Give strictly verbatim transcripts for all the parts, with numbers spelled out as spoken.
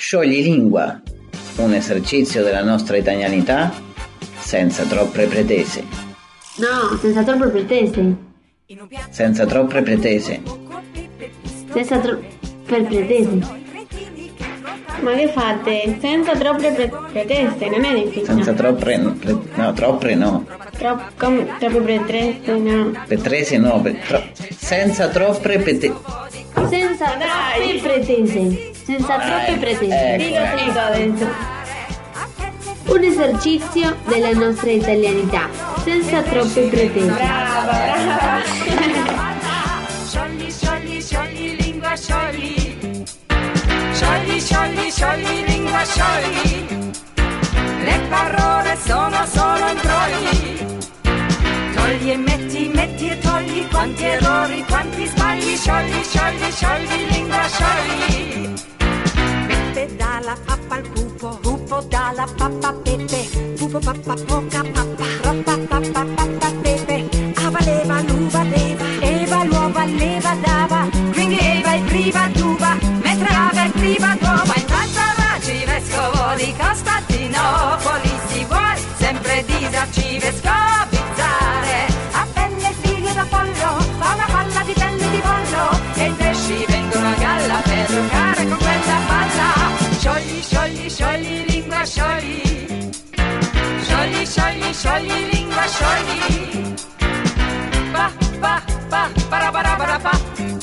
Scioglilingua, un esercizio della nostra italianità senza troppe pretese. No, senza troppe pretese. Senza troppe pretese. Senza troppe pretese. Ma che fate? Senza troppe pre- pretese, non è difficile. Senza troppe, pre, no, troppe no. Tro- come, troppe pretese, no. Pretese no, pe, tro, senza troppe pretese. Senza troppe pretese. Senza troppe pretese. Ecco, Dillo ecco. finito adesso. Un esercizio della nostra italianità, senza troppe pretese. Brava, brava. Sciogli, sciogli, sciogli, lingua, sciogli. Sciogli, sciogli, sciogli, lingua, sciogli. Le parole sono solo imbrogli. Togli e metti, metti e togli. Quanti errori, quanti sbagli. Sciogli, sciogli, sciogli, lingua, sciogli. Peppe dalla pappa al pupo, pupo dalla pappa a Peppe, pupo pappa poca pappa, roppa pappa pappa Peppe, ava leva l'uva leva, eva l'uova leva dava, quindi eva e priva d'uva, mentre ava e priva d'uova, in tanto l'arcivescovo di Costantinopoli si vuole sempre disarcivescovizzare, a pelle e figlie d'Apollo, fa una palla di pelle di pollo, e i pesci vengono a galla per giocare con quella palla. Sciogli, sciogli, sciogli, lingua, sciogli. Sciogli, sciogli, sciogli, lingua, sciogli. Pa, pa, pa, para, para, para, pa.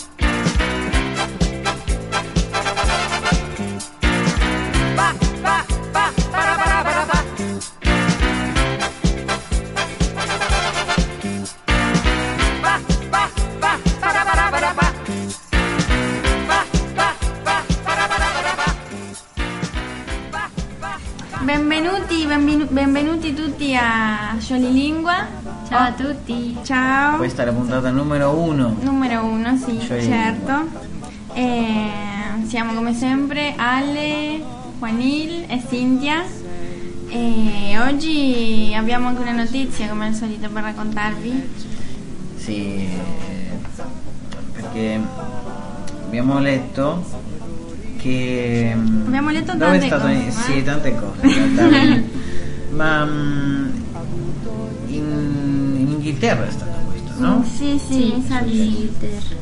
Pa, pa, pa, para, para, para, pa. Pa, pa, pa, para, para, para, pa. Benvenuti, benvenu- benvenuti tutti a Scioglilingua. Ciao a tutti. Ciao. Questa è la puntata numero uno. Numero uno, sì, Scioglilingua. certo. E siamo come sempre Ale, Juanil e Cintia. E oggi abbiamo anche una notizia, come al solito, per raccontarvi. Sì, perché abbiamo letto che Abbiamo letto dove tante è stato cose, sì, eh? tante cose in realtà. Ma mm, in, in Inghilterra è stato questo, no? Sì, sì, mi sa di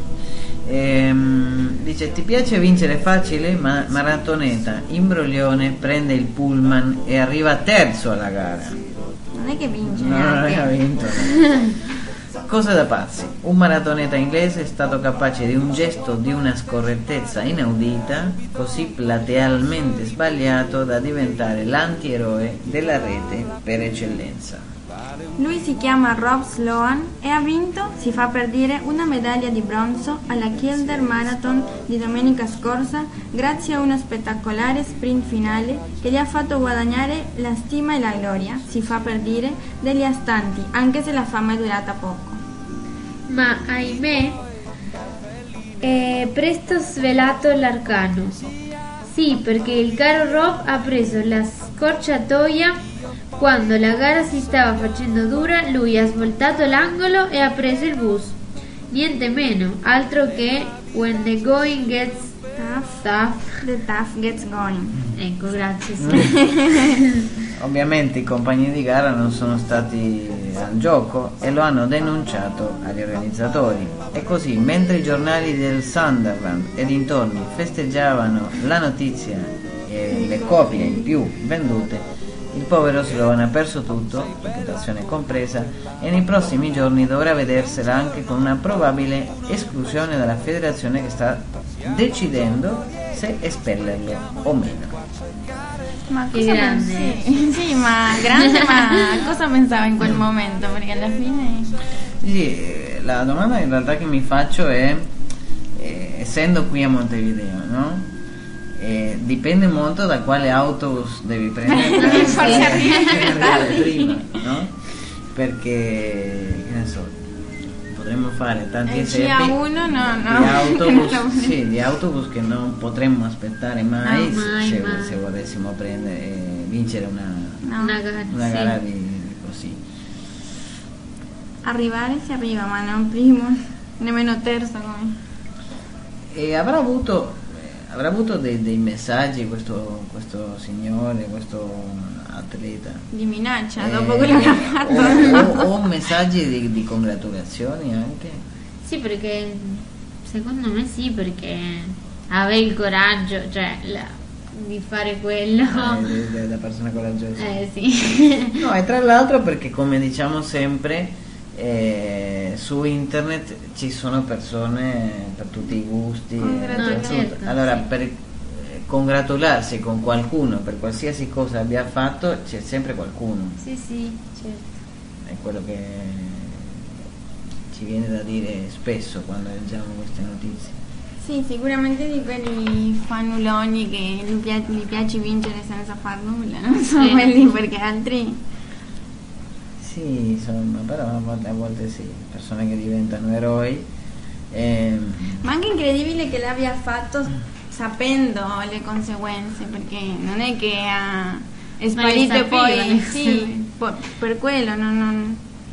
Ehm, dice: ti piace vincere facile? Ma maratoneta imbroglione prende il pullman e arriva terzo alla gara. Non è che vince No, non neanche. ha vinto, no. Cosa da pazzi, un maratoneta inglese è stato capace di un gesto di una scorrettezza inaudita, così platealmente sbagliato da diventare l'antieroe della rete per eccellenza. Lui si chiama Rob Sloan e ha vinto, si fa per dire, una medaglia di bronzo alla Kildare Marathon di domenica scorsa grazie a uno spettacolare sprint finale che gli ha fatto guadagnare la stima e la gloria, si fa per dire, degli astanti, anche se la fama è durata poco. Ma ahimè, è presto svelato l'arcano. Sì, perché il caro Rob ha preso la scorciatoia quando la gara si stava facendo dura. Lui ha svoltato l'angolo e ha preso il bus. Niente meno, altro che when the going gets Tough, tough. the tough gets going. Ecco, grazie. Sì. Ovviamente i compagni di gara non sono stati al gioco e lo hanno denunciato agli organizzatori. E così, mentre i giornali del Sunderland e dintorni festeggiavano la notizia e le copie in più vendute, il povero Sloan ha perso tutto, reputazione compresa, e nei prossimi giorni dovrà vedersela anche con una probabile esclusione dalla federazione che sta decidendo se espellerlo o meno. Ma Che cosa grande. pensi? Sì, ma grande, ma cosa pensava in quel momento? Perché alla fine... Sì, la domanda in realtà che mi faccio è, eh, essendo qui a Montevideo, no? Eh, dipende molto da quale autobus devi prendere per Forse arrivi più tardi. prima, no? Perché, che ne so, potremmo fare tanti Il C esempi A uno no, no. di autobus, Non lo- sì, di autobus che non potremmo aspettare mai, No, mai, se, mai. se volessimo prendere e vincere una, No. Una gara, una sì. gara di, di così. Arrivare si arriva, ma non primo, nemmeno terzo come. E avrà avuto avrà avuto dei, dei messaggi questo, questo signore, questo atleta? Di minaccia Eh, dopo quello che ha fatto? O, o, o messaggi di, di congratulazioni anche? Sì, perché secondo me sì, perché aveva il coraggio, cioè, la- di fare quello. Eh, da persona coraggiosa. Eh sì. No, e tra l'altro perché come diciamo sempre, eh, su internet ci sono persone per tutti i gusti. Congratulazioni. per tutto. No, certo, allora, sì. per eh, congratularsi con qualcuno per qualsiasi cosa abbia fatto, c'è sempre qualcuno. Sì, sì, certo. È quello che ci viene da dire spesso quando leggiamo queste notizie. Sì, sicuramente di quelli fannulloni che gli, pia- gli piace vincere senza far nulla, non so Sì. quelli, perché altri... Sì, insomma, però a volte, a volte sì, persone che diventano eroi. ehm, Ma anche incredibile che l'abbia fatto sapendo le conseguenze, perché non è che ha è Ma le sparito e sapeva, poi le sì, sapeva. po- per quello non, non-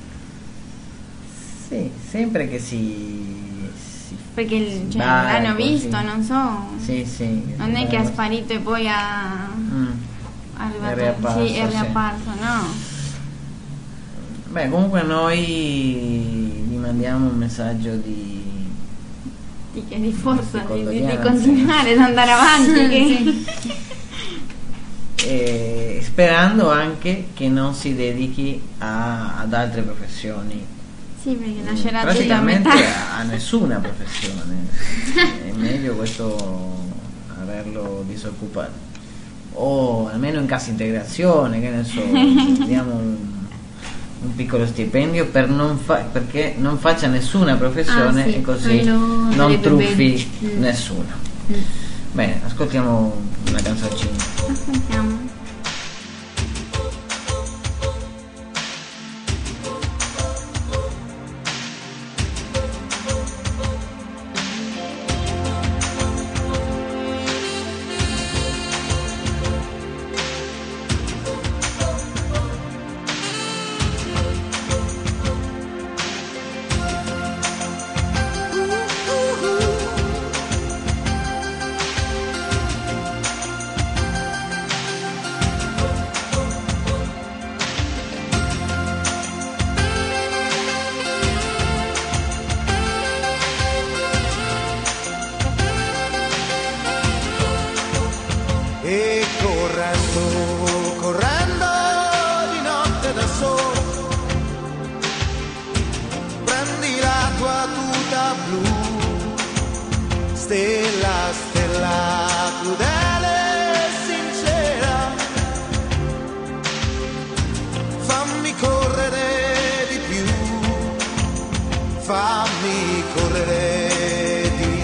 sì, sempre che si... si perché il- cioè, barco, l'hanno visto, sì. non so, Sì, sì. non è che ha sparito e poi ha Mm. arrivato, È riapparso, sì, è sì. riapparso, no? Beh, comunque noi gli mandiamo un messaggio di... Di, che di forza, di, di- di Condoglianze. continuare ad andare avanti, che... e sperando anche che non si dedichi a- ad altre professioni. Sì, perché lascerà tutto a Praticamente metà. a nessuna professione. È meglio questo averlo disoccupato. O almeno in cassa integrazione, che ne so, diamo un, un piccolo stipendio per non fa- perché non faccia nessuna professione Ah, sì, e così quello non andrebbe truffi bene. Mm. nessuno. Mm. Bene, ascoltiamo una canzoncina. Ascoltiamo. E correndo, correndo di notte da solo, prendi la tua tuta blu, stella, stella crudele e sincera, fammi correre di più, fammi correre di più.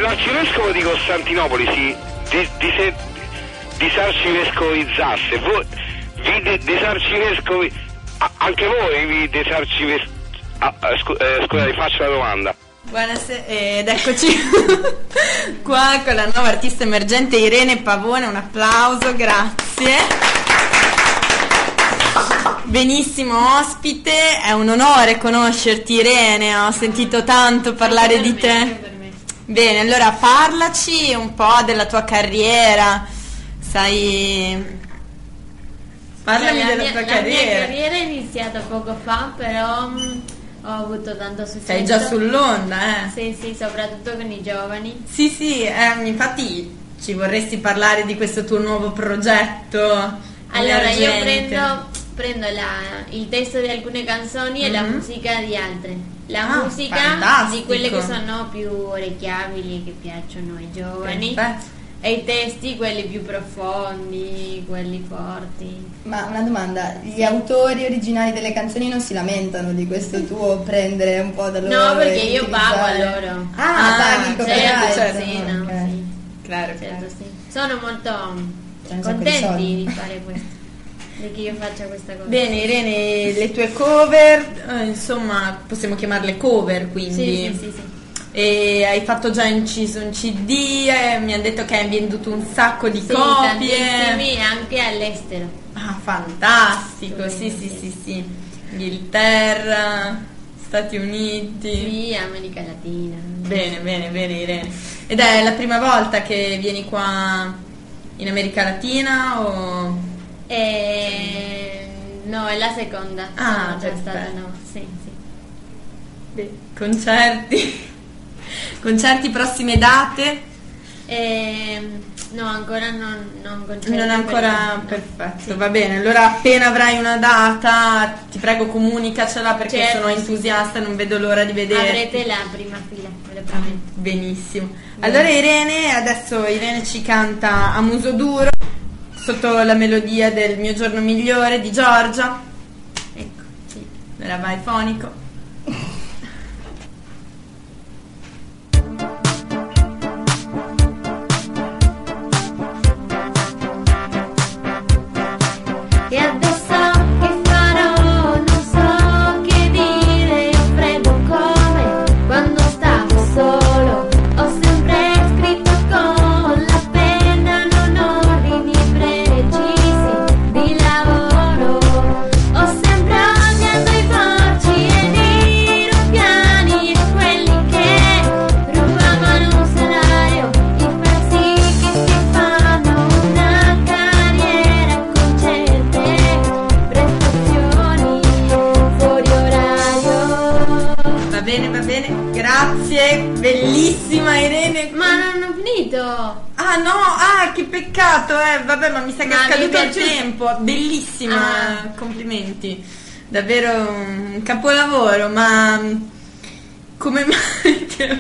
l'arcivescovo di Costantinopoli si di, di, se, disarcivescovizzasse, voi vi de, desarcivescovi, a, anche voi vi desarcivescovi, ah, scu, eh, scusate, faccio la domanda. Buonasera, ed eccoci qua con la nuova artista emergente Irene Pavone, un applauso, grazie. Benissimo ospite, è un onore conoscerti Irene, ho sentito tanto parlare di te. Bene, allora parlaci un po' della tua carriera, sai, parlami la della mia, tua la carriera. mia carriera è iniziata poco fa, però mh, ho avuto tanto successo. Sei già sull'onda, eh? Sì, sì, soprattutto con i giovani. Sì, sì, eh, infatti ci vorresti parlare di questo tuo nuovo progetto? Allora, io emergente? prendo, prendo la- il testo di alcune canzoni e la Mhm. musica di altre. La Ah, musica fantastico. di quelle che sono più orecchiabili, che piacciono ai giovani. Perfetto. E i testi, quelli più profondi, quelli forti. Ma una domanda, gli autori originali delle canzoni non si lamentano di questo tuo prendere un po' da loro? No, perché e io pago a utilizzare- loro. Ah, Ah, paghi il Certo, copyright? certo, sì, no, Ok. sì. Claro, Certo, claro. sì. Sono molto C'è un sacco di contenti soldi. di fare questo, di che io faccia questa cosa. Bene Irene, le tue cover, eh, insomma possiamo chiamarle cover Sì, quindi. sì, sì, sì. E hai fatto già inciso un C D, eh, mi hanno detto che hai venduto un sacco di Sì, copie. tantissimi anche all'estero. Ah, fantastico, sì, sì, sì, sì. Inghilterra, Stati Uniti. Sì, America Latina. Bene, bene, bene Irene. Ed è la prima volta che vieni qua in America Latina o... E... No, è la seconda. Ah, Sono già perfetto. stata, no, sì, sì. Beh, concerti? Concerti, prossime date? E... No, ancora non, non concerto Non è ancora per- no. perfetto, Sì. va bene. Allora appena avrai una data, ti prego comunicacela perché Certo, sono sì, entusiasta, non vedo l'ora di vedere. Avrete la prima fila, ve lo prometto. Benissimo. Allora Irene, adesso Irene ci canta A muso duro sotto la melodia del Mio giorno migliore di Giorgia. Ecco, sì. Allora vai fonico. E adesso che farò? Non so che dire, ho freddo come quando stavo solo. Ho sempre scritto con la penna, non ordini precisi di lavoro. Ho sempre odiato i porci ed i ruffiani e quelli che rubavano un salario, i falsi che si fanno una carriera con certe prestazioni fuori orario. Va bene, va bene. Grazie. Bellissima Irene. Ma non ho finito. Ah no, ah che peccato, eh. Vabbè, ma mi sa che Ma è scaduto mi il piace- tempo. Bellissima, Ah. complimenti. Davvero un capolavoro, ma come mai ti è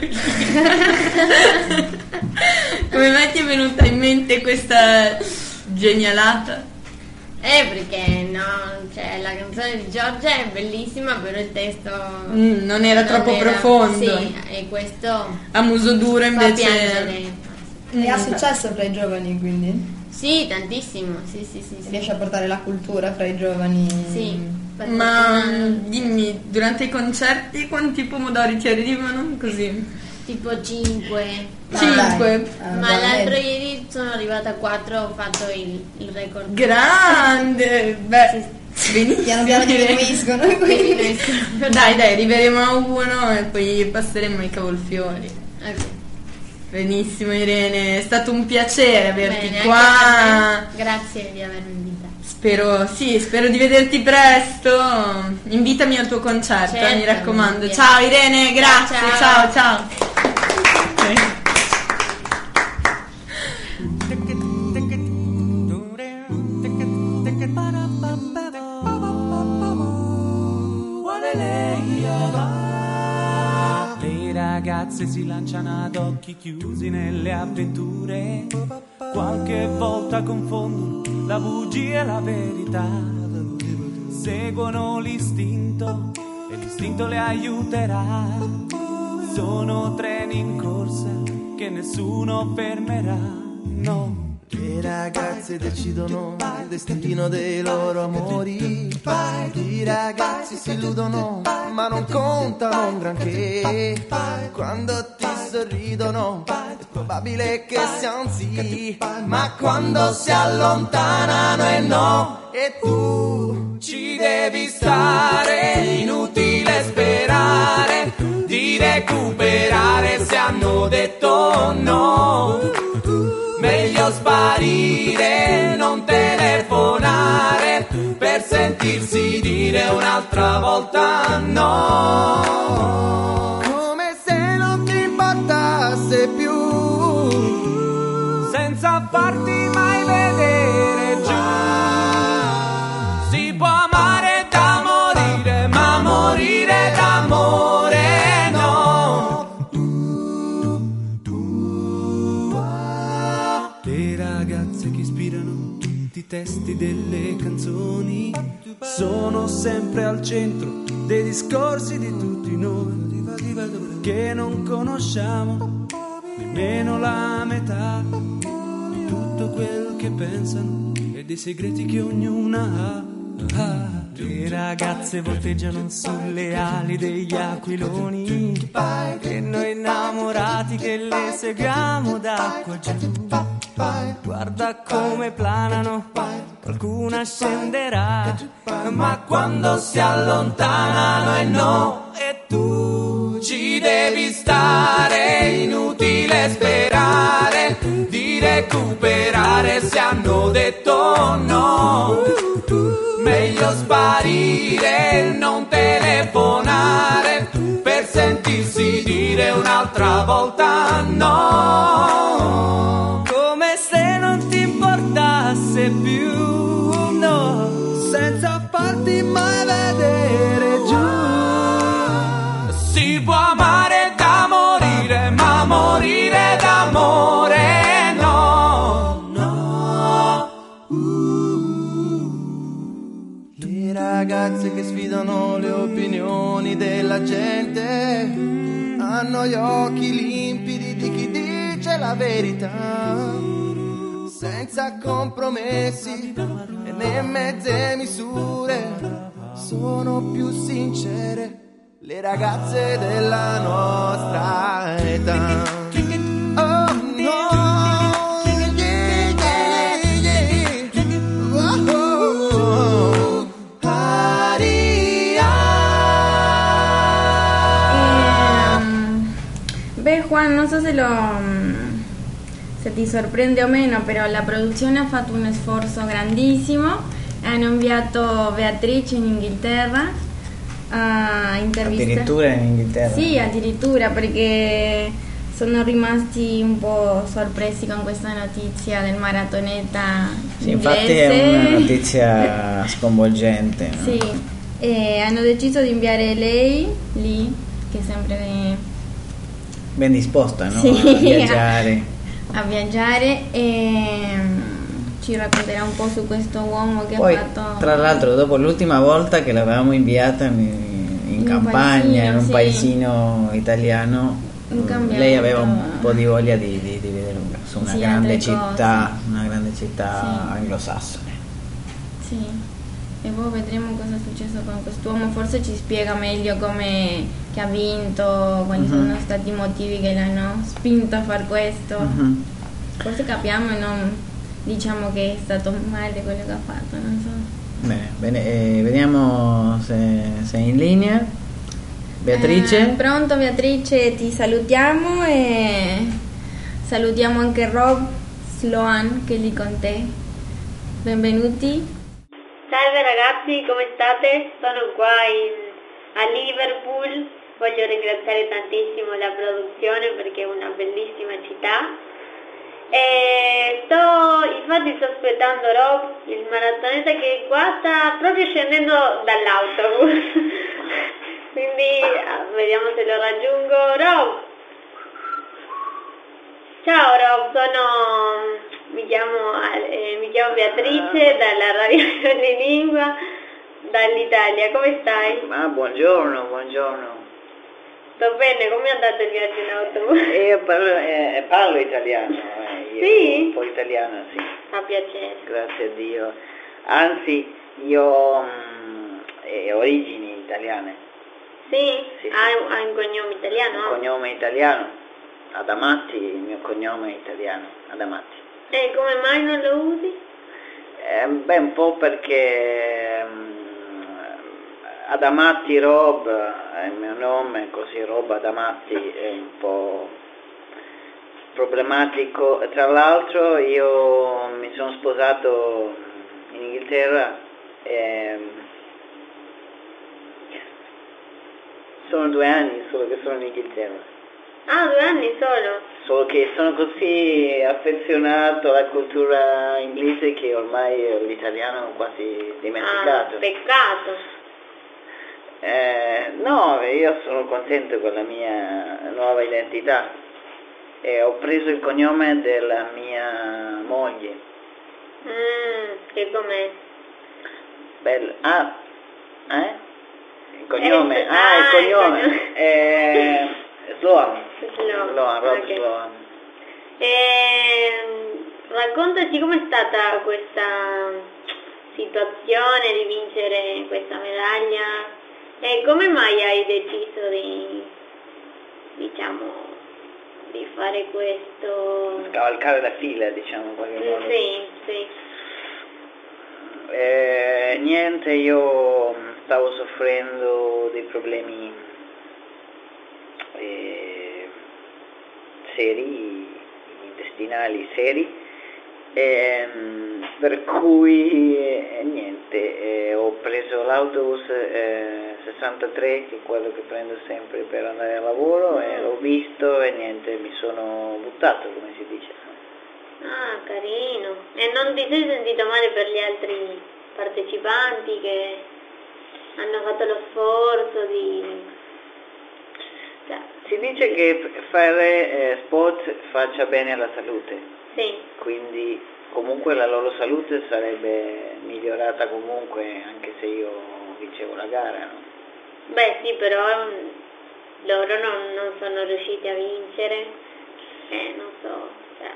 come mai ti è venuta in mente questa genialata? Eh, perché no, cioè la canzone di Giorgia è bellissima, però il testo Mm, non era troppo profondo. Sì, e questo A muso duro fa invece. piangere. E ha successo fra i giovani, quindi? Sì, tantissimo, sì, sì, sì, sì. Riesce a portare la cultura fra i giovani? Sì, per Ma fortuna- dimmi, durante i concerti quanti pomodori ti arrivano? Così. tipo cinque. Ah, Cinque. dai. Ah, Ma buona l'altro media. ieri sono arrivata a quattro, ho fatto il, il record. Grande! Beh, benissimo. Piano piano diminuiscono, quindi... Dai, dai, arriveremo a uno e poi passeremo ai cavolfiori. Ok. Benissimo Irene, è stato un piacere averti Bene, qua. anche per me. Grazie di avermi invitato. Spero, sì, spero di vederti presto. Invitami al tuo concerto, Certo, mi raccomando. volentieri. Ciao Irene, grazie, ciao, Ciao. ciao. Le ragazze si lanciano ad occhi chiusi nelle avventure, qualche volta confondono la bugia e la verità, seguono l'istinto e l'istinto le aiuterà, sono treni in corsa che nessuno fermerà, no. Le ragazze decidono il destino dei loro amori. I ragazzi si illudono ma non contano un granché. Quando ti sorridono è probabile che sia un sì, ma quando si allontanano è no. E tu Ci devi stare, inutile sperare di recuperare se hanno detto no. Meglio sparire, non telefonare per sentirsi dire un'altra volta no. come se non ti importasse più, Senza farti mai vedere giù. Si può amare da morire, ma morire d'amore no. Le ragazze che ispirano tutti i testi delle canzoni sono sempre al centro dei discorsi di tutti noi, che non conosciamo nemmeno la metà di tutto quel che pensano e dei segreti che ognuna ha. Ah, le ragazze volteggiano sulle ali degli aquiloni e noi innamorati che le seguiamo da qua giù. Guarda come planano, qualcuna scenderà, ma quando si allontanano è no. E tu ci devi stare, inutile sperare di recuperare se hanno detto no. Meglio sparire, non telefonare per sentirsi dire un'altra volta no. Come se non ti importasse più, no. senza farti mai vedere giù. Si può amare da morire, ma morire d'amore no, no. Le ragazze che sfidano le opinioni della gente hanno gli occhi limpidi di chi dice la verità, senza compromessi e né mezze misure. Sono più sincere le ragazze della nostra età. Oh no, yeah, yeah, yeah. Oh, oh, Aria. Ehm, beh Juan, non so se lo se ti sorprende o meno, però la produzione ha fatto un sforzo grandissimo. Hanno inviato Beatrice in Inghilterra a intervistare. Addirittura in Inghilterra? Sì, addirittura, perché sono rimasti un po' sorpresi con questa notizia del maratoneta Sì, inglese. infatti è una notizia sconvolgente, no? Sì, e hanno deciso di inviare lei lì, che sempre Ben disposta, no? Sì. A viaggiare. a viaggiare e ci racconterà un po' su questo uomo che Poi, ha fatto. tra l'altro, dopo l'ultima volta che l'avevamo inviata in, in un campagna, paesino, in un sì. paesino italiano, Un cambiamento. lei aveva un po' di voglia di, di, di vedere un- su una Sì, grande altre città, una grande città Sì. anglosassone. Sì, e poi vedremo cosa è successo con quest'uomo. Forse ci spiega meglio come che ha vinto, quali Mhm. sono stati i motivi che l'hanno spinto a fare questo. Mhm. Forse capiamo e non diciamo che è stato male quello che ha fatto, non so. Bene, bene, eh, vediamo se sei in linea. Beatrice? Eh, pronto Beatrice, ti salutiamo e salutiamo anche Rob Sloan che è lì con te. Benvenuti. Salve ragazzi, come state? Sono qua in- a Liverpool. Voglio ringraziare tantissimo la produzione perché è una bellissima città. E sto, infatti sto aspettando Rob, il maratoneta che qua sta proprio scendendo dall'autobus. Quindi ah, vediamo se lo raggiungo. Rob! Ciao Rob, sono mi chiamo, eh, mi chiamo Beatrice dalla Radio di Lingua dall'Italia, come stai? Ah, buongiorno, buongiorno. Sto bene, come è andato il viaggio in autobus? Io parlo, eh, parlo italiano, eh, io Sì? un po' italiano, sì. Fa piacere. Grazie a Dio. Anzi, io ho mm, eh, origini italiane. Sì? Sì, sì. Hai un, hai un cognome italiano? Un cognome italiano. Adamatti, il mio cognome è italiano, Adamatti. E come mai non lo usi? Eh, beh, un po' perché mm, Adamatti Rob è il mio nome, così Rob Adamatti è un po' problematico. Tra l'altro io mi sono sposato in Inghilterra e sono due anni solo che sono in Inghilterra. Ah, due anni solo? Solo che sono così affezionato alla cultura inglese che ormai l'italiano ho quasi dimenticato. Ah, peccato. Eh, no, io sono contento con la mia nuova identità e ho preso il cognome della mia moglie. Mm, che com'è? Bello. Ah, eh? Il cognome, Eh, ah, ah, il il cognome. cognome. Eh, Sloan. Sloan, Sloan, Rob ok. Sloan. Ehm, raccontaci com'è stata questa situazione di vincere questa medaglia e come mai hai deciso di, diciamo, di fare questo? Scavalcare la fila, diciamo, in qualche modo. Sì, sì. Eh, niente, io stavo soffrendo dei problemi eh, seri, intestinali seri, ehm, per cui eh, niente, eh, ho preso l'autobus eh, sessantatré, che è quello che prendo sempre per andare al lavoro, e l'ho visto e niente, mi sono buttato, come si dice. Ah, carino. E non ti sei sentito male per gli altri partecipanti che hanno fatto lo sforzo di... Cioè, Si dice che fare eh, sport faccia bene alla salute, sì. quindi comunque la loro salute sarebbe migliorata comunque anche se io vincevo la gara, no? Beh sì, però mm, loro non, non sono riusciti a vincere, eh, non so, cioè.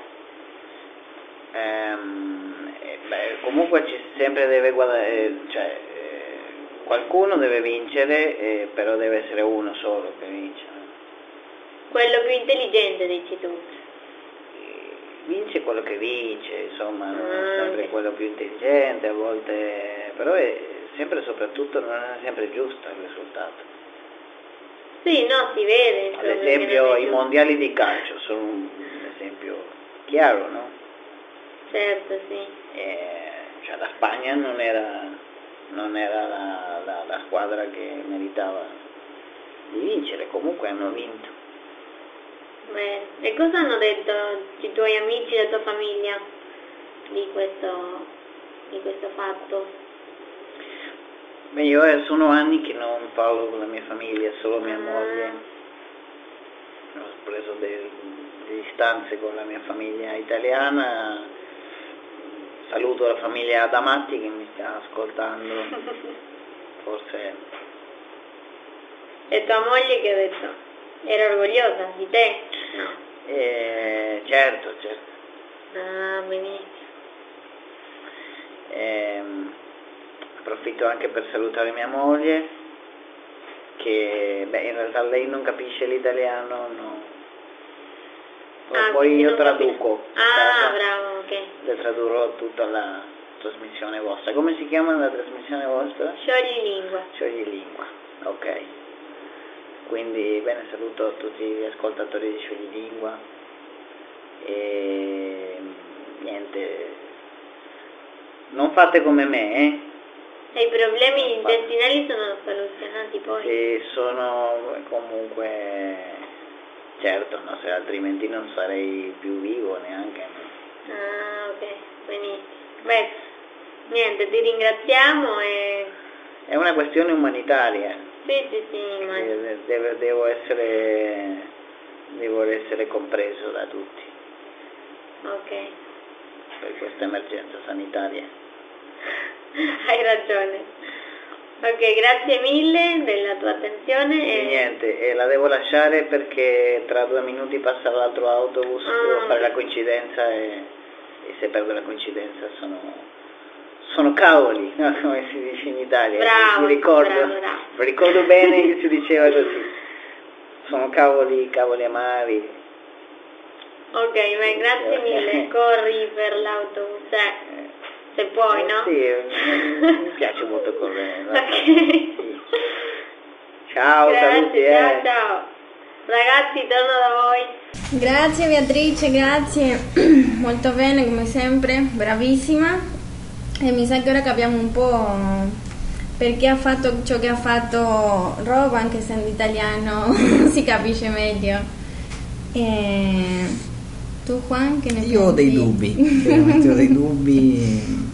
Ehm, eh, beh, comunque ci sempre deve guardare, cioè eh, qualcuno deve vincere, eh, però deve essere uno solo che vince. Quello più intelligente, dici tu. Vince quello che vince, insomma, non è Ah, sempre ok. quello più intelligente, a volte, però è sempre e soprattutto non è sempre giusto il risultato. Sì, no, si vede. Ad insomma, che esempio non è i giusto. mondiali di calcio sono un esempio chiaro, no? Certo, sì. E, cioè la Spagna non era, non era la, la, la squadra che meritava di vincere, comunque hanno vinto. Beh, e cosa hanno detto i tuoi amici e la tua famiglia di questo, di questo fatto? Beh, io eh, sono anni che non parlo con la mia famiglia, solo mia Ah. moglie. Ho preso delle distanze con la mia famiglia italiana. Saluto la famiglia Adamatti che mi sta ascoltando. Forse. E tua moglie che ha detto? Era orgogliosa di te? No. Eh, certo, certo. Ah, benissimo. Ehm, approfitto anche per salutare mia moglie, che beh, in realtà lei non capisce l'italiano, no. Ah, Poi quindi io non traduco. capisci. Ah, casa, bravo, ok. Le tradurrò tutta la trasmissione vostra. Come si chiama la trasmissione vostra? Sciogli lingua. Sciogli lingua, ok. Quindi bene, saluto tutti gli ascoltatori di Sciogli lingua e niente, non fate come me, eh? E i problemi intestinali sono soluzionati poi? E sono comunque, certo, no, se altrimenti non sarei più vivo neanche. Ah, ok, benissimo. Beh, niente, ti ringraziamo e... È una questione umanitaria. Sì, sì, sì, immagino. Eh, Devo, devo essere devo essere compreso da tutti Ok. per questa emergenza sanitaria. Hai ragione. Ok, grazie mille della tua attenzione. E E... niente, e la devo lasciare perché tra due minuti passa l'altro autobus, Ah. devo fare la coincidenza e, e se perdo la coincidenza sono, sono cavoli, no? Come si dice in Italia. Bravo, mi ricordo, bravo, bravo. mi ricordo bene che si diceva così. Sono cavoli, cavoli amari. Ok, beh, grazie mille, corri per l'autobus, eh, se puoi, no? Sì, mi, mi piace molto correre. No? Ok. Ciao, Grazie, saluti. Eh. ciao, ciao. Ragazzi, torno da voi. Grazie Beatrice, grazie. Molto bene come sempre, bravissima. E mi sa che ora capiamo un po' perché ha fatto ciò che ha fatto Rob, anche se in italiano si capisce meglio. E tu Juan, che ne Io ho dei pensi? dubbi, veramente ho dei dubbi.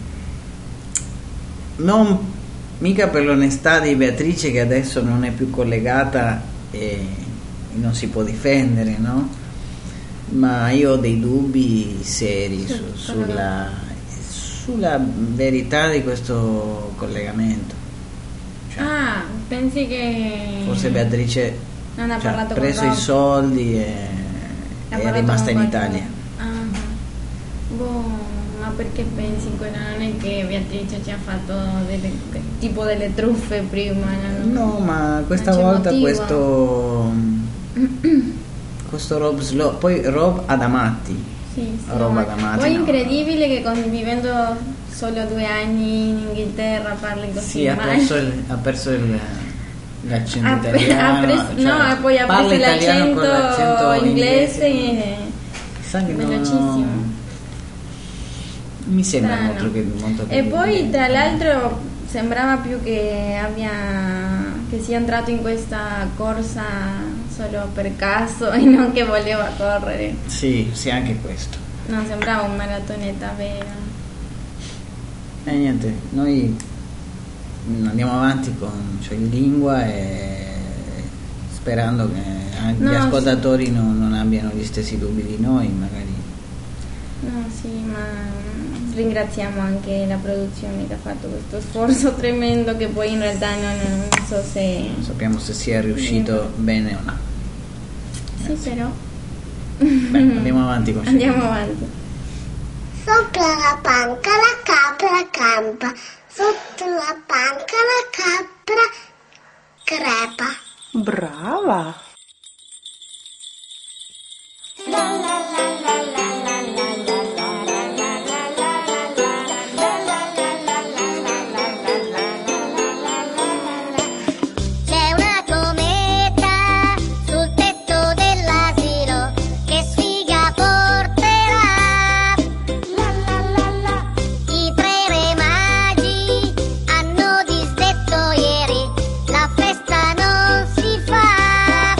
Non mica per l'onestà di Beatrice che adesso non è più collegata e non si può difendere, no? Ma io ho dei dubbi seri su, sulla, sulla verità di questo collegamento. Cioè, Ah, pensi che forse Beatrice non ha cioè, ha parlato con preso Rob? i soldi e Ha è parlato rimasta con in qualcuno? Italia. Ah, boh, ma perché pensi quello? Non è che Beatrice ci ha fatto delle, tipo delle truffe prima? No, ma questa non c'è volta motivo. questo questo Rob Sloan, poi Rob Adamatti, Sì, sì, Rob ma Adamatti, poi no. incredibile che convivendo solo due anni in Inghilterra parli così Sì, ha male. perso, il, ha perso il, l'accento Ha pre- italiano, ha preso- cioè, no, e poi ha parla preso italiano con l'accento, l'accento inglese, inglese. e Sa che non- velocissimo. mi sembra Strano. molto, che, molto E poi credibile. tra l'altro sembrava più che abbia che sia entrato in questa corsa solo per caso e non che voleva correre. Sì, sì, anche questo. Non sembrava un maratoneta vera. E niente, noi andiamo avanti con cioè, in lingua e sperando che anche No, gli sì. ascoltatori non, non abbiano gli stessi dubbi di noi, magari. No, sì, ma ringraziamo anche la produzione che ha fatto questo sforzo tremendo che poi in realtà non, non so se... Non sappiamo se sia riuscito bene o no. Sì, però... Beh, andiamo avanti con Andiamo avanti. Sopra la panca la capra campa, sotto la panca la capra crepa. Brava! C'è una cometa sul tetto dell'asilo che sfiga porterà. La la la la. I tre re magi hanno disdetto ieri, la festa non si fa.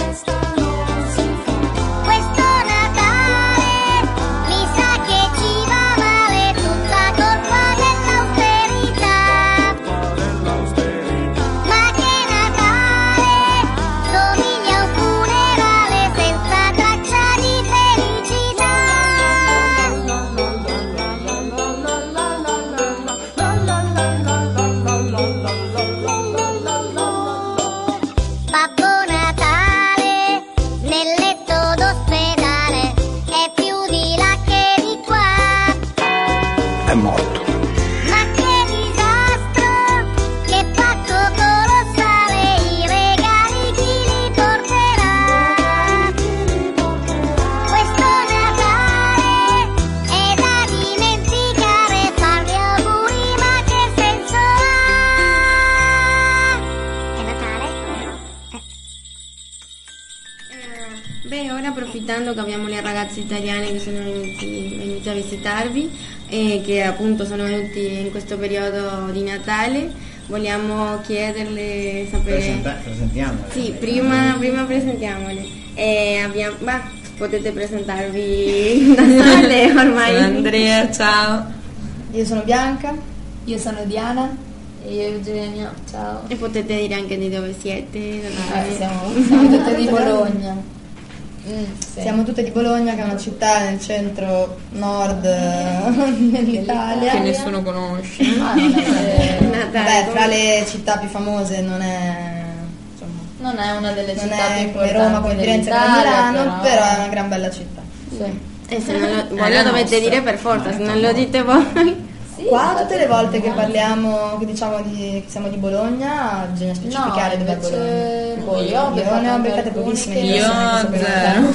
Questo Natale mi sa che ci va male, tutta colpa dell'austerità. Ma che Natale somiglia a un funerale senza traccia di felicità. Babbo Natale nel letto d'ospedale è più di là che di qua. È morto. Ma che disastro, che pacco colossale, i regali chi li porterà? Questo Natale è da dimenticare, fargli auguri ma che senso ha? È Natale? Beh, ora approfittando che abbiamo le ragazze italiane che sono venuti, venute a visitarvi e che appunto sono venuti in questo periodo di Natale, vogliamo chiederle sapere... Presenta- presentiamole. Sì, prima, prima presentiamole. E abbiamo... bah, potete presentarvi da sole ormai. Sono Andrea, ciao. Io sono Bianca. Io sono Diana. E io Eugenia, ciao. E potete dire anche di dove siete. da dove- Eh, siamo, siamo tutte di Bologna. Mm, sì. Siamo tutte di Bologna, che è una città nel centro nord dell'Italia. Che nessuno conosce. Ah, non è, vabbè, fra le città più famose non è, insomma, non è una delle non città è più come importanti Roma, come Firenze, come Milano, però... però è una gran bella città. Sì. E se non lo, voi lo dovete dire per forza, se non lo dite voi. Sì, qua tutte le volte che parliamo, che diciamo di, che siamo di Bologna, bisogna specificare no, dove è Bologna. Poi io, io ne ho beccate pochissime. Io zero.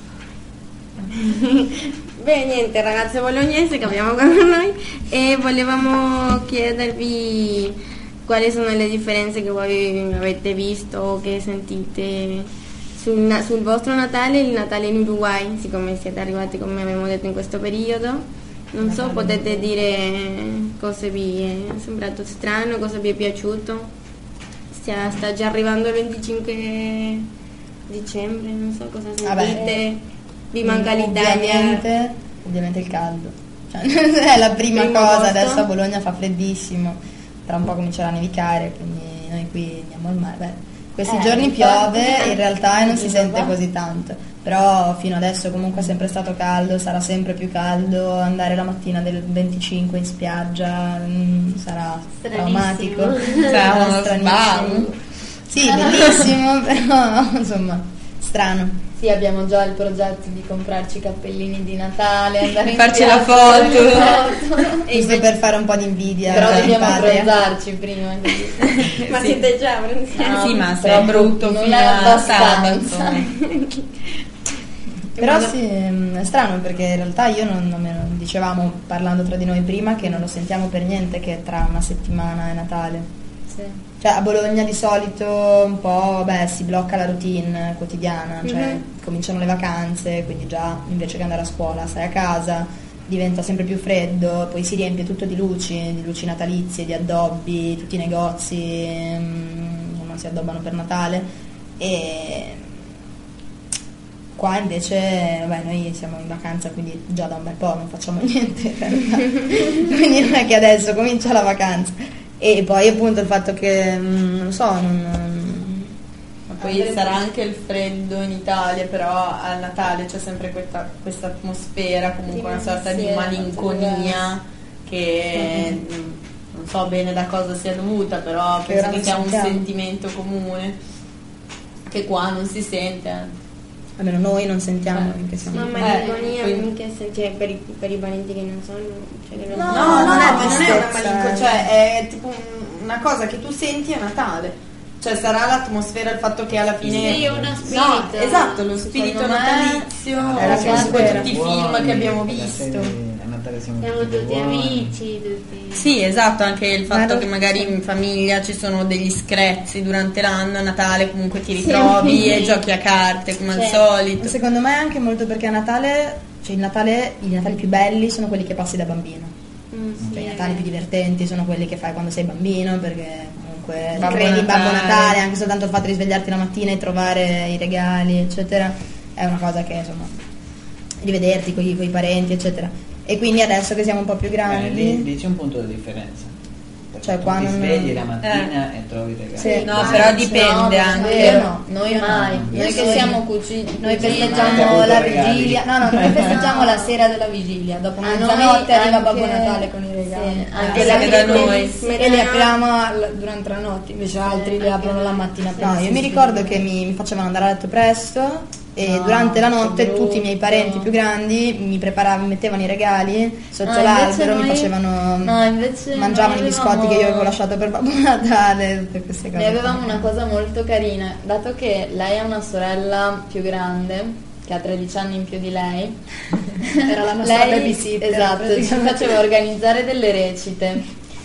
Beh, niente, ragazze bolognesi che abbiamo con noi, e volevamo chiedervi quali sono le differenze che voi avete visto o che sentite sul, sul vostro Natale, il Natale in Uruguay, siccome siete arrivati, come abbiamo detto, in questo periodo. Non so, potete dire cosa vi è sembrato strano, cosa vi è piaciuto. Stia, sta già arrivando il venticinque dicembre, non so cosa sentite. Vabbè, vi manca l'Italia? Ovviamente, ovviamente il caldo. Cioè, è la prima Primo cosa, agosto. adesso a Bologna fa freddissimo, tra un po' comincerà a nevicare, quindi noi qui andiamo al mare. Beh, questi Eh, giorni infatti, piove in realtà e non si sì, sente va. così tanto, però fino adesso comunque è sempre stato caldo, sarà sempre più caldo, andare la mattina del venticinque in spiaggia mm, sarà Stranissimo. traumatico, Sarà uno stranissimo. Sì, bellissimo, però insomma strano. Sì, abbiamo già il progetto di comprarci i cappellini di Natale, andare in Farci la spiaggia, foto. fare le foto. Giusto per fare un po' di invidia. Però in dobbiamo patria. bronzarci prima. Così. Ma Sì. siete già bronzati? No, Sì, ma se però è brutto non fino è a abbastanza. sabato. Però sì, è strano perché in realtà io non, non me lo dicevamo parlando tra di noi prima che non lo sentiamo per niente che tra una settimana è Natale. Sì. Cioè a Bologna di solito un po' beh, si blocca la routine quotidiana, cioè Mhm. cominciano le vacanze, quindi già invece che andare a scuola stai a casa, diventa sempre più freddo, poi si riempie tutto di luci, di luci natalizie, di addobbi, tutti i negozi mm, non si addobbano per Natale e qua invece vabbè, noi siamo in vacanza quindi già da un bel po' non facciamo niente in realtà. Quindi non è che adesso comincia la vacanza. E poi appunto il fatto che mm, non lo so, non, Ma poi sarà anche il freddo in Italia, però a Natale c'è sempre questa, questa atmosfera, comunque una sorta di malinconia che mm, non so bene da cosa sia dovuta, però Che penso ora che non sia un sentiamo. sentimento comune che qua non si sente. almeno noi non sentiamo finché siamo Ma lì. malinconia, quindi- in che senso? Cioè, per, i, per i parenti che non sono, cioè, che non No, sono- no, non è, no, non è una tristezza. malinconia, cioè è tipo un- una cosa che tu senti a Natale. Cioè sarà l'atmosfera, il fatto che alla fine... Sì, uno No, spirito. esatto, lo spirito Secondo me natalizio, è la con atmosfera. tutti i film che abbiamo visto. A Natale siamo, Siamo tutti buoni. amici, tutti. Sì, esatto, anche il Ma fatto non- che magari in famiglia ci sono degli screzi durante l'anno, a Natale comunque ti ritrovi Sì. e giochi a carte come al Cioè, solito. Secondo me anche molto perché a Natale, cioè il Natale, i Natali più belli sono quelli che passi da bambino. Mm, Cioè sì, i Natali più divertenti sono quelli che fai quando sei bambino, perché comunque Babbo credi in Babbo Natale. Natale, anche soltanto il fatto di svegliarti la mattina e trovare i regali, eccetera, è una cosa che insomma, rivederti con i parenti, eccetera. E quindi adesso che siamo un po' più Bene, grandi, lì, lì c'è un punto di differenza. Perché Cioè, tu qua ti non- svegli la mattina e trovi i regali. Sì. No, però dipende no, anche. io no, noi mai. Io Noi che sì. siamo cucini, noi cugini, festeggiamo la regali. vigilia, no no, noi festeggiamo la sera della vigilia, dopo A mezzanotte noi arriva anche- Babbo Natale con i regali. sì, Eh, anche la- anche da noi. e li apriamo al- durante la notte, invece altri li aprono la mattina prima. No, io mi ricordo che mi, mi facevano andare a letto presto e No, durante la notte che tutti i miei brutto. parenti più grandi mi preparavano, mi mettevano i regali sotto Ah, invece l'albero, mi noi- facevano no, invece mangiavano noi i biscotti avevamo- che io avevo lasciato per Babbo Natale, tutte queste cose. Noi avevamo una cosa molto carina, dato che lei ha una sorella più grande, che ha tredici anni in più di lei. Era la nostra lei, babysitter, esatto, ci praticamente. faceva organizzare delle recite,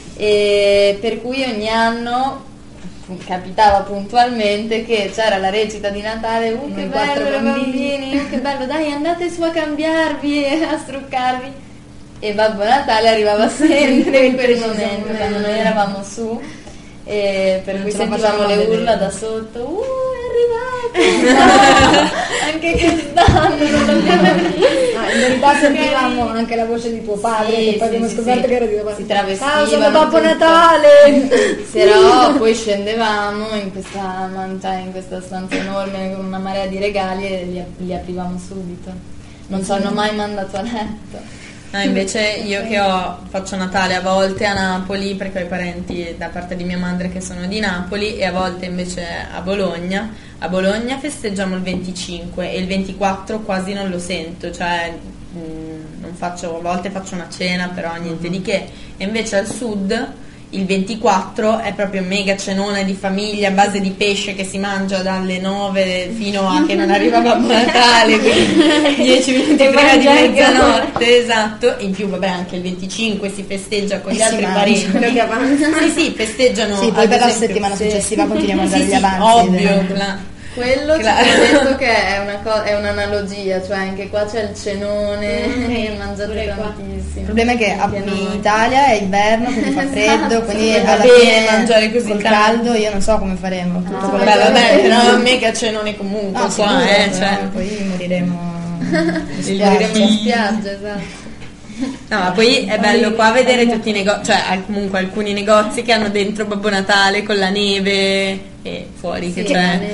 e per cui ogni anno capitava puntualmente che c'era la recita di Natale, uh che Noi quattro bello i bambini. bambini, uh che bello, dai andate su a cambiarvi e a struccarvi, e Babbo Natale arrivava sempre in quel momento quando noi eravamo su, e per Non cui ce la sentivamo facevamo le vedere. urla da sotto, uh è arrivato, no, anche quest'anno non l'abbiamo visto. Ah, verità sentivamo anche la voce di tuo padre, Sì, che poi sì, abbiamo sì, scoperto sì. che era di tuo padre. Si travestivano, Ah, sono Babbo tutto. Natale! Però poi scendevamo in questa, man- cioè, in questa stanza enorme con una marea di regali e li, ap- li aprivamo subito. Non ci hanno mai mandato a letto. No, invece io che ho, faccio Natale a volte a Napoli perché ho i parenti da parte di mia madre che sono di Napoli, e a volte invece a Bologna. A Bologna festeggiamo il venticinque e il ventiquattro quasi non lo sento, cioè mh, non faccio, a volte faccio una cena, però niente di che. E invece al sud il ventiquattro è proprio un mega cenone di famiglia a base di pesce che si mangia dalle nove fino a che non arriva Babbo Natale, quindi dieci minuti E prima di mangia anche mezzanotte, esatto. In più vabbè, anche il venticinque si festeggia con gli E si altri mangia. parenti. Quello che avanza. Sì, sì, festeggiano. Sì, poi ad per la esempio, settimana sì. successiva continuiamo a Sì, mangiare sì, gli sì, avanzi. ovvio, del- la- Quello ci Claro. hanno detto che è, una co- è un'analogia, cioè anche qua c'è il cenone e mangiate tantissimo. Il problema è che a- Anche in noi. Italia è inverno, quindi fa freddo, Esatto. quindi Va alla bene fine mangiare così col tanto. caldo io non so come faremo. Tutto No, quello Beh, che- vabbè, però mega cenone comunque Ah, qua, sicuro, eh, però cioè. poi moriremo di Moriremo spiaggia. in Spiaggia, esatto. No, ma poi è bello qua vedere tutti i negozi, cioè al- comunque alcuni negozi che hanno dentro Babbo Natale con la neve e fuori che Sì, c'è. la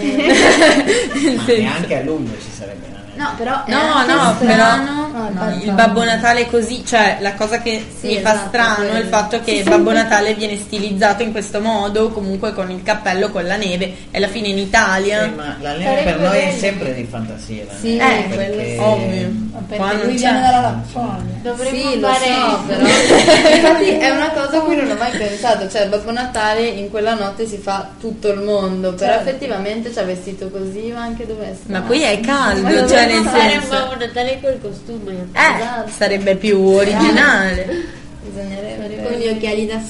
neve. Ma neanche a luglio ci sarebbe la neve. No, però è No, anche no, strano. però No, il Babbo Natale così, cioè la cosa che Sì, mi fa esatto, strano è il quello. fatto che Babbo Natale viene stilizzato in questo modo, comunque con il cappello con la neve, e alla fine in Italia Sì, ma la neve per noi è sempre di fantasia. la Sì, neve, eh, perché- quello sì, ovvio. Perché Qua non Lui c'è. viene dalla Lapponia. Dovremmo Sì, lo fare so, però infatti è una cosa a cui non ho mai pensato, cioè Babbo Natale in quella notte si fa tutto il mondo, però Certo. effettivamente c'è vestito così, ma anche dove sta. Ma poi è caldo, Ma cioè dovremmo nel fare un senso, Babbo Natale col costume. eh, sarebbe più originale. Bisognerebbe Con gli occhiali da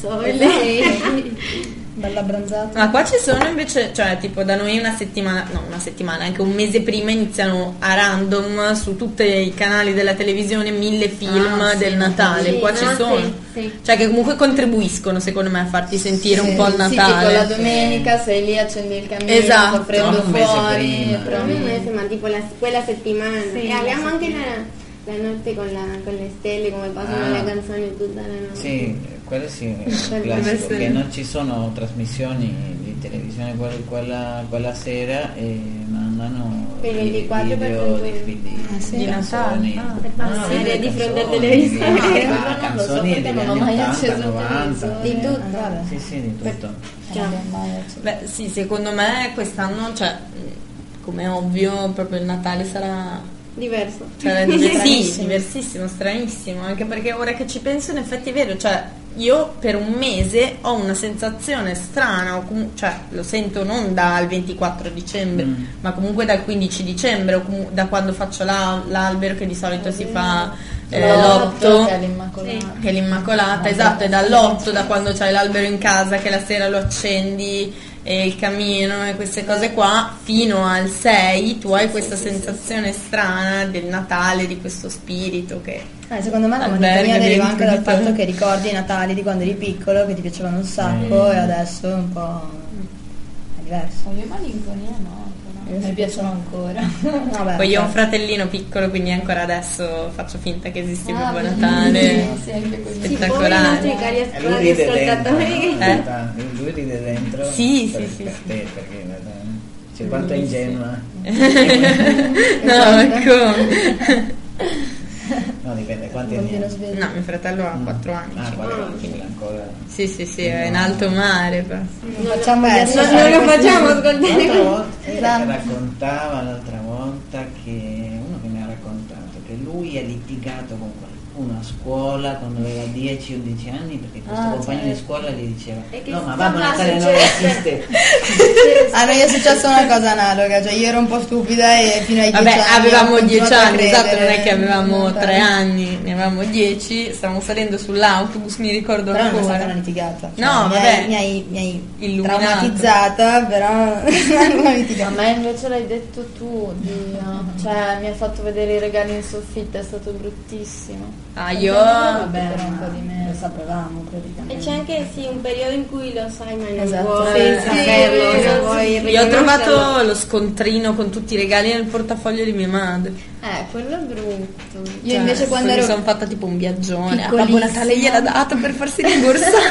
sole. Bella abbronzata. Ma qua ci sono invece, cioè tipo da noi una settimana, no una settimana, anche un mese prima iniziano a random su tutti i canali della televisione mille film Ah, sì, del Natale, sì, qua ci ah, sono, sì, sì. cioè che comunque contribuiscono secondo me a farti sentire un po' il Sì, tipo Natale. la domenica sei lì, accendi il camino, Esatto. fa freddo No, un mese fuori, prima. però Non un mese, ma tipo la- quella settimana. Sì, e abbiamo la anche settimana. la, la notte con, la, con le stelle, come passano Ah. le canzoni tutta la notte. Sì, quello sì, è un Deve classico, essere. che non ci sono trasmissioni di televisione quel- quella, quella sera e mandano Per il i ventiquattro per video di, cento. di, Ah, sì? di canzoni. Ah, per passare video di fronte al canzoni, televisore. di- Ah, ah, non lo so, canzoni perché degli non ho anni mai ottanta, acceso il novanta. televisore. Di tutto. Ah, vabbè. Sì, sì, di tutto. Non abbiamo mai acceso. Beh sì, secondo me quest'anno, cioè mh, come è ovvio, proprio il Natale sarà Diverso. Cioè, diver- sì, Stranissimo. diversissimo, stranissimo, anche perché ora che ci penso in effetti è vero, cioè io per un mese ho una sensazione strana, o comu- cioè lo sento non dal ventiquattro dicembre, Mm. ma comunque dal quindici dicembre, o comu- da quando faccio la- l'albero che di solito si fa eh, l'otto, che è l'Immacolata. che è l'Immacolata, esatto, è dall'otto, da quando c'hai l'albero in casa che la sera lo accendi e il camino e queste cose qua, fino al sei tu hai questa sensazione strana del Natale, di questo spirito che Eh, secondo me la alberga monotonia deriva anche dentro dal di te. fatto che ricordi i Natali di quando eri piccolo, che ti piacevano un sacco, e adesso è un po' è diverso. Io malinconia no, però mi piacciono ancora. Vabbè, poi io ho un certo. fratellino piccolo, quindi ancora adesso faccio finta che esisti Ah, Babbo Natale, sì, anche così. Sì, poi i nostri spettacolare. cari E lui ride dentro, ascoltatori. no? Eh? Lui ride dentro Sì, per, sì, sì, per sì. te, perché in realtà, cioè, quanto è ingenua. No, ecco. No, dipende, quanti Un anni bambino ha? sveglio. No, mio fratello ha quattro anni. Ah, cinque quattro anni, anni, quindi ancora. Sì, sì, sì, è in alto mare. però. Non facciamo Non, adesso, non fare lo questi- facciamo ascoltare. L'altra volta chi era che Esatto. raccontava l'altra volta che uno che mi ha raccontato che lui ha litigato con qualcuno a scuola quando aveva dieci undici anni perché questo Ah, compagno certo. di scuola gli diceva E che no ma cosa Babbo Natale non succede? esiste. A noi è successa una cosa analoga, cioè io ero un po' stupida e fino ai dieci Vabbè, anni avevamo ho continuato dieci a anni, esatto, non è credere che avevamo in tre Natale. anni, ne avevamo dieci, stavamo salendo sull'autobus, mi ricordo Però non è ancora. stata una litigata. Cioè, No, mi vabbè. hai, mi hai, mi hai Illuminato. traumatizzata, però non è una A litigata. me invece l'hai detto tu, Dio. Cioè, mi ha fatto vedere i regali in soffitta, è stato bruttissimo. Ah, io vabbè, però un po' di me lo sapevamo praticamente. E c'è anche sì un periodo in cui lo sai ma non Esatto. vuoi Sì, saperlo, sì, non sì, vuoi sì. Io ho riconoscerlo. trovato lo scontrino con tutti i regali nel portafoglio di mia madre. Eh, quello è brutto. Io invece quando mi ero sono fatta tipo un viaggione. A Babbo piccolissima- Natale gliel'ha dato per farsi rimborsare.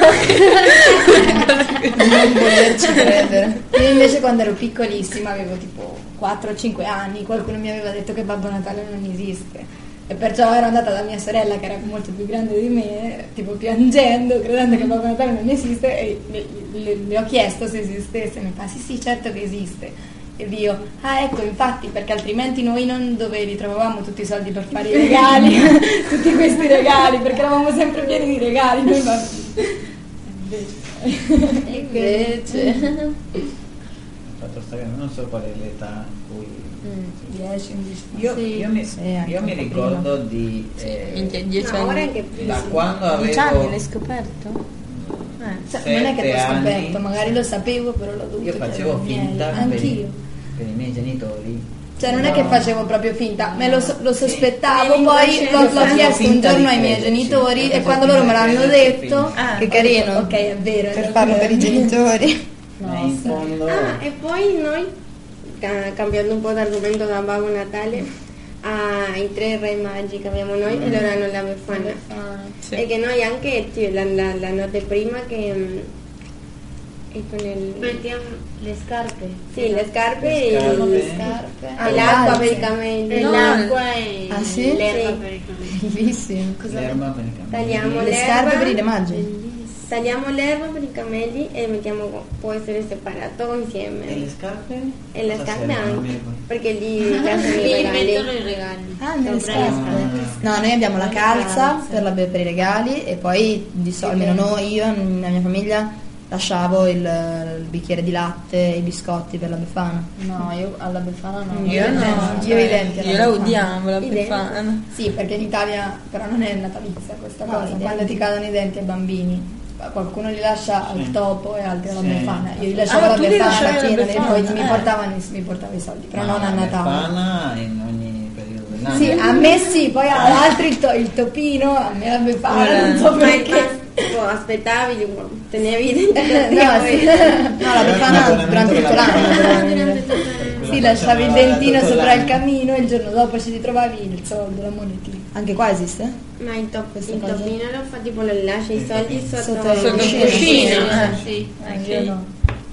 non volerci credere. Io invece quando ero piccolissima avevo tipo quattro o cinque anni, qualcuno mi aveva detto che Babbo Natale non esiste e perciò ero andata da mia sorella che era molto più grande di me, tipo piangendo, credendo che Babbo Natale non esiste, e le, le- le ho chiesto se esistesse, mi fa sì sì certo che esiste. E io, ah ecco infatti, perché altrimenti noi non dove ritrovavamo tutti i soldi per fare i regali, tutti questi regali, perché eravamo sempre pieni di regali noi bambini. Invece Fatto sta che non so qual è l'età in cui dieci undici io, io mi, Sì, anche io mi un po' ricordo di eh, Minchia, dieci No, ora anni. anche più. da sì. quando Dieci anni avevo l'hai scoperto? Eh. Cioè, non è che sette l'ho anni, scoperto, magari lo sapevo, però l'ho dovuto io facevo chiedere ai miei. finta per, Anch'io. per i miei genitori. Cioè non è No. che facevo proprio finta, me lo, so- lo sospettavo, Sì. poi Sì, l'ho, l'ho facevo chiesto un finta giorno di ai miei crederci. genitori Facevo e quando finta loro me di l'hanno crederci detto, finta. Ah, che ho carino, detto, ok è vero, Per era farlo vero. per i genitori. E in fondo Ah, e poi noi, ca- cambiando un po' d'argomento da Babbo Natale, ai tre re magi che abbiamo noi e loro hanno la Befana. Sì. E che noi anche tipo, la, la, la notte prima che mm, e con il Mettiamo le scarpe. sì, le scarpe Le e scarpe. il- Le scarpe. e Ah, l'acqua le per i calze. camelli. E No, l'acqua e Ah, sì? l'erba Sì. per i camelli. Bellissimo. l'erba per i camelli. tagliamo Le l'erba, scarpe per i re magi. tagliamo l'erba per i camelli e mettiamo, può essere separato o insieme. E le scarpe? E le Cosa scarpe servono? Non mi anche, ricordo. perché lì piacciono i Lì regali. mettono i regali. Ah, nelle Sopra le scarpe. No, noi abbiamo la calza per, la- per i regali e poi di solito, almeno noi, io, nella mia famiglia, lasciavo il, il bicchiere di latte e i biscotti per la Befana. no, io alla Befana no. Io no, Io cioè, i denti alla io la Befana. odiamo la I denti. Befana. Sì, perché in Italia però non è natalizia questa No, cosa, i quando denti. ti cadono i denti ai bambini. Qualcuno li lascia al topo e altri alla Sì. Befana. Io li lasciavo Ah, alla tu li Befana lasciavi alla alla cena e Befana, poi mi eh. portavano, i- mi portava i soldi, però Ma non a la Natale. Befana in ogni periodo dell'anno. Sì, a me sì, poi ad altri il, to- il topino, a me la Befana, Eh. non so Ma il perché. pas- tipo, aspettavi, tipo, tenevi i denti Eh, così, no, poi- sì. No, la Befana durante tutto l'anno. Sì, lasciavi il dentino sopra il camino e il giorno dopo ci ritrovavi il soldo, la monetina. Anche qua esiste? Ma il, top, Queste il cose? topino lo fa tipo lo lascia i soldi sotto, Sotto il Sotto il cuscino. cuscino, eh. Sì. Eh, io no.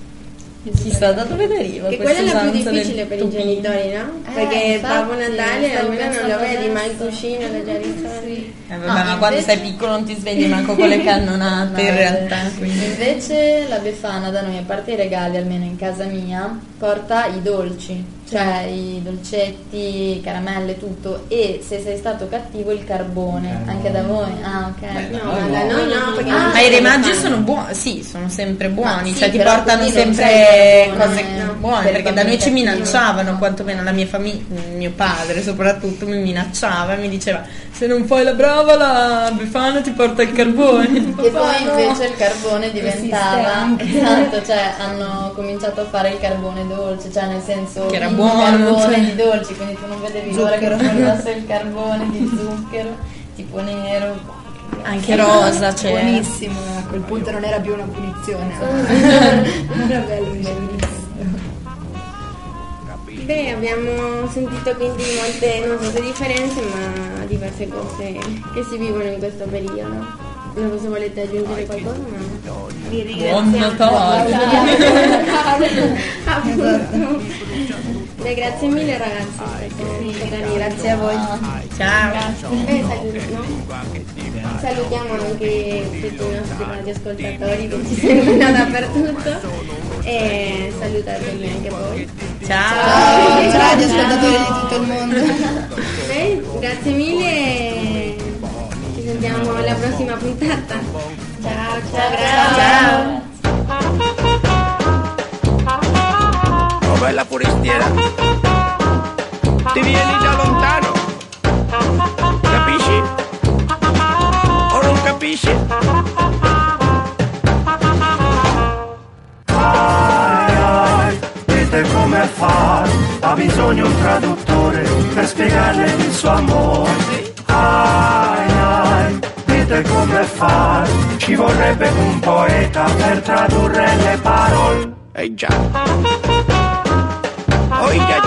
Chissà da dove deriva che questa quella è la più usanza del difficile per i topino. genitori, no? Eh, Perché infatti, Babbo Natale stavo almeno non lo pensando vedi, ma il adesso. cuscino lo già i soldi. Eh, vabbè, No, ma quando invece- sei piccolo non ti svegli manco con le cannonate No, in è realtà. vero. Quindi. Invece la Befana da noi, a parte i regali, almeno in casa mia, porta i dolci, cioè i dolcetti, caramelle, tutto, e se sei stato cattivo il carbone, Carbone. anche da voi. Ah, ok. Beh, No, noi ma da no. noi no, perché Ah, non Ma i c'è re magi Befana. sono buoni, sì, sono sempre buoni, Ma sì, cioè ti però portano quindi non sempre c'è il cose carbone, no, buone, per i perché da noi ci bambini minacciavano, cattivi. quantomeno la mia famiglia, mio padre soprattutto mi minacciava e mi diceva se non fai la brava la Befana ti porta il carbone. Che Papà, poi no. invece il carbone diventava, anche. esatto, cioè hanno cominciato a fare il carbone dolce, cioè nel senso Che era il buono, carbone cioè. di dolci, quindi tu non vedevi l'ora che Zucchero. portasse il carbone di zucchero, tipo nero. Anche rosa, cioè. Buonissimo, a quel punto non era più una punizione. Era bello, bellissimo. Beh, abbiamo sentito quindi molte, non so se differenze, ma diverse cose che si vivono in questo periodo. Non so se volete aggiungere qualcosa, ma vi Buon ringraziamo. Natale! Appunto. Beh, grazie mille ragazzi. Grazie a voi. Ciao! Beh, salut- no? Salutiamo anche tutti i nostri radioascoltatori che ci seguono dappertutto e salutatevi anche voi. Ciao! Ciao radioascoltatori di tutto il mondo. Beh, grazie mille e ci sentiamo alla prossima puntata. Ciao, ciao, Ciao! Oh bella forestiera, ti vieni da lontano, capisci? O non capisci? Ai ai, dite come fare, ha bisogno un traduttore per spiegare suo amore. Ai ai, dite come fare, ci vorrebbe un poeta per tradurre le parole. Eh già. Oh, già,